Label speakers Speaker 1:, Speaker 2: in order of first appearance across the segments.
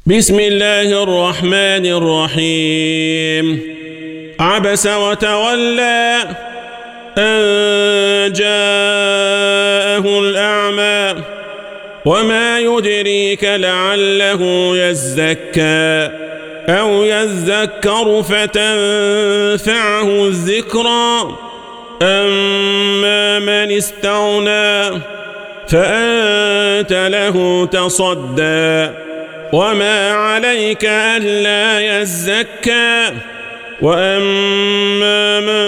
Speaker 1: بسم الله الرحمن الرحيم. عبس وتولى أن جاءه الأعمى وما يدريك لعله يزكى أو يذكر فتنفعه الذكرى أما من استغنى فأنت له تصدى وما عليك ألا يزكى وأما من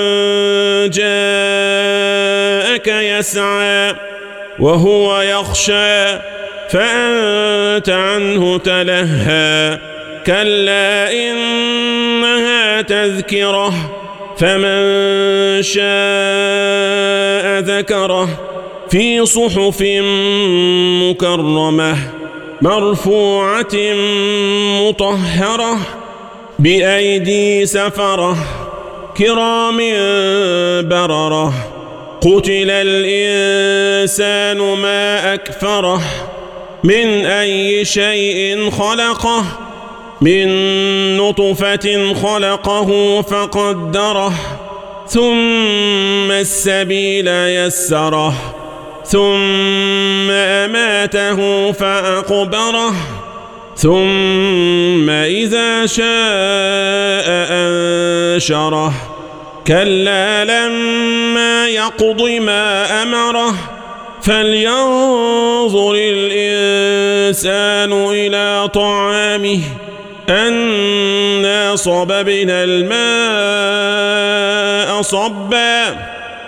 Speaker 1: جاءك يسعى وهو يخشى فأنت عنه تلهى كلا إنها تذكرة فمن شاء ذكره في صحف مكرمة مرفوعة مطهرة بأيدي سفرة كرام بررة قتل الإنسان ما أكفره من أي شيء خلقه من نطفة خلقه فقدره ثم السبيل يسره ثم أماته فأقبره ثم إذا شاء أنشره كلا لما يقض ما أمره فلينظر الإنسان إلى طعامه أنا صببنا الماء صبا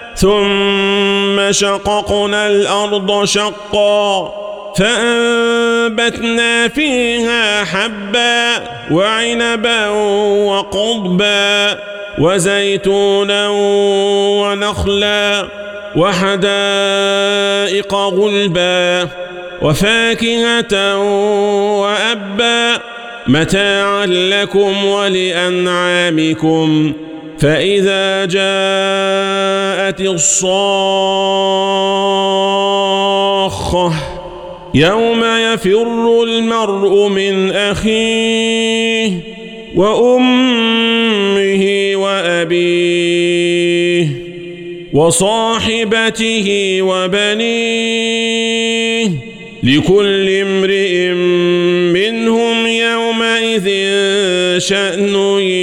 Speaker 1: ثم شققنا الأرض شقا فأنبتنا فيها حبا وعنبا وقضبا وزيتونا ونخلا وحدائق غلبا وفاكهة وأبا متاعا لكم ولأنعامكم فإذا جاءت الصاخة يوم يفر المرء من أخيه وأمه وأبيه وصاحبته وبنيه لكل امرئ منهم يومئذ شأن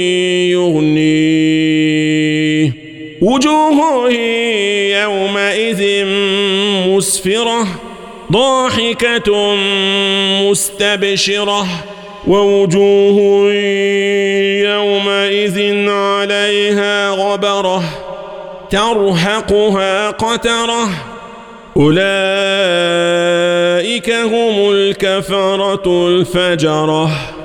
Speaker 1: يغنيه وجوه يومئذ مسفرة ضاحكة مستبشرة ووجوه يومئذ عليها غبرة ترهقها قترة أولئك هم الكفرة الفجرة.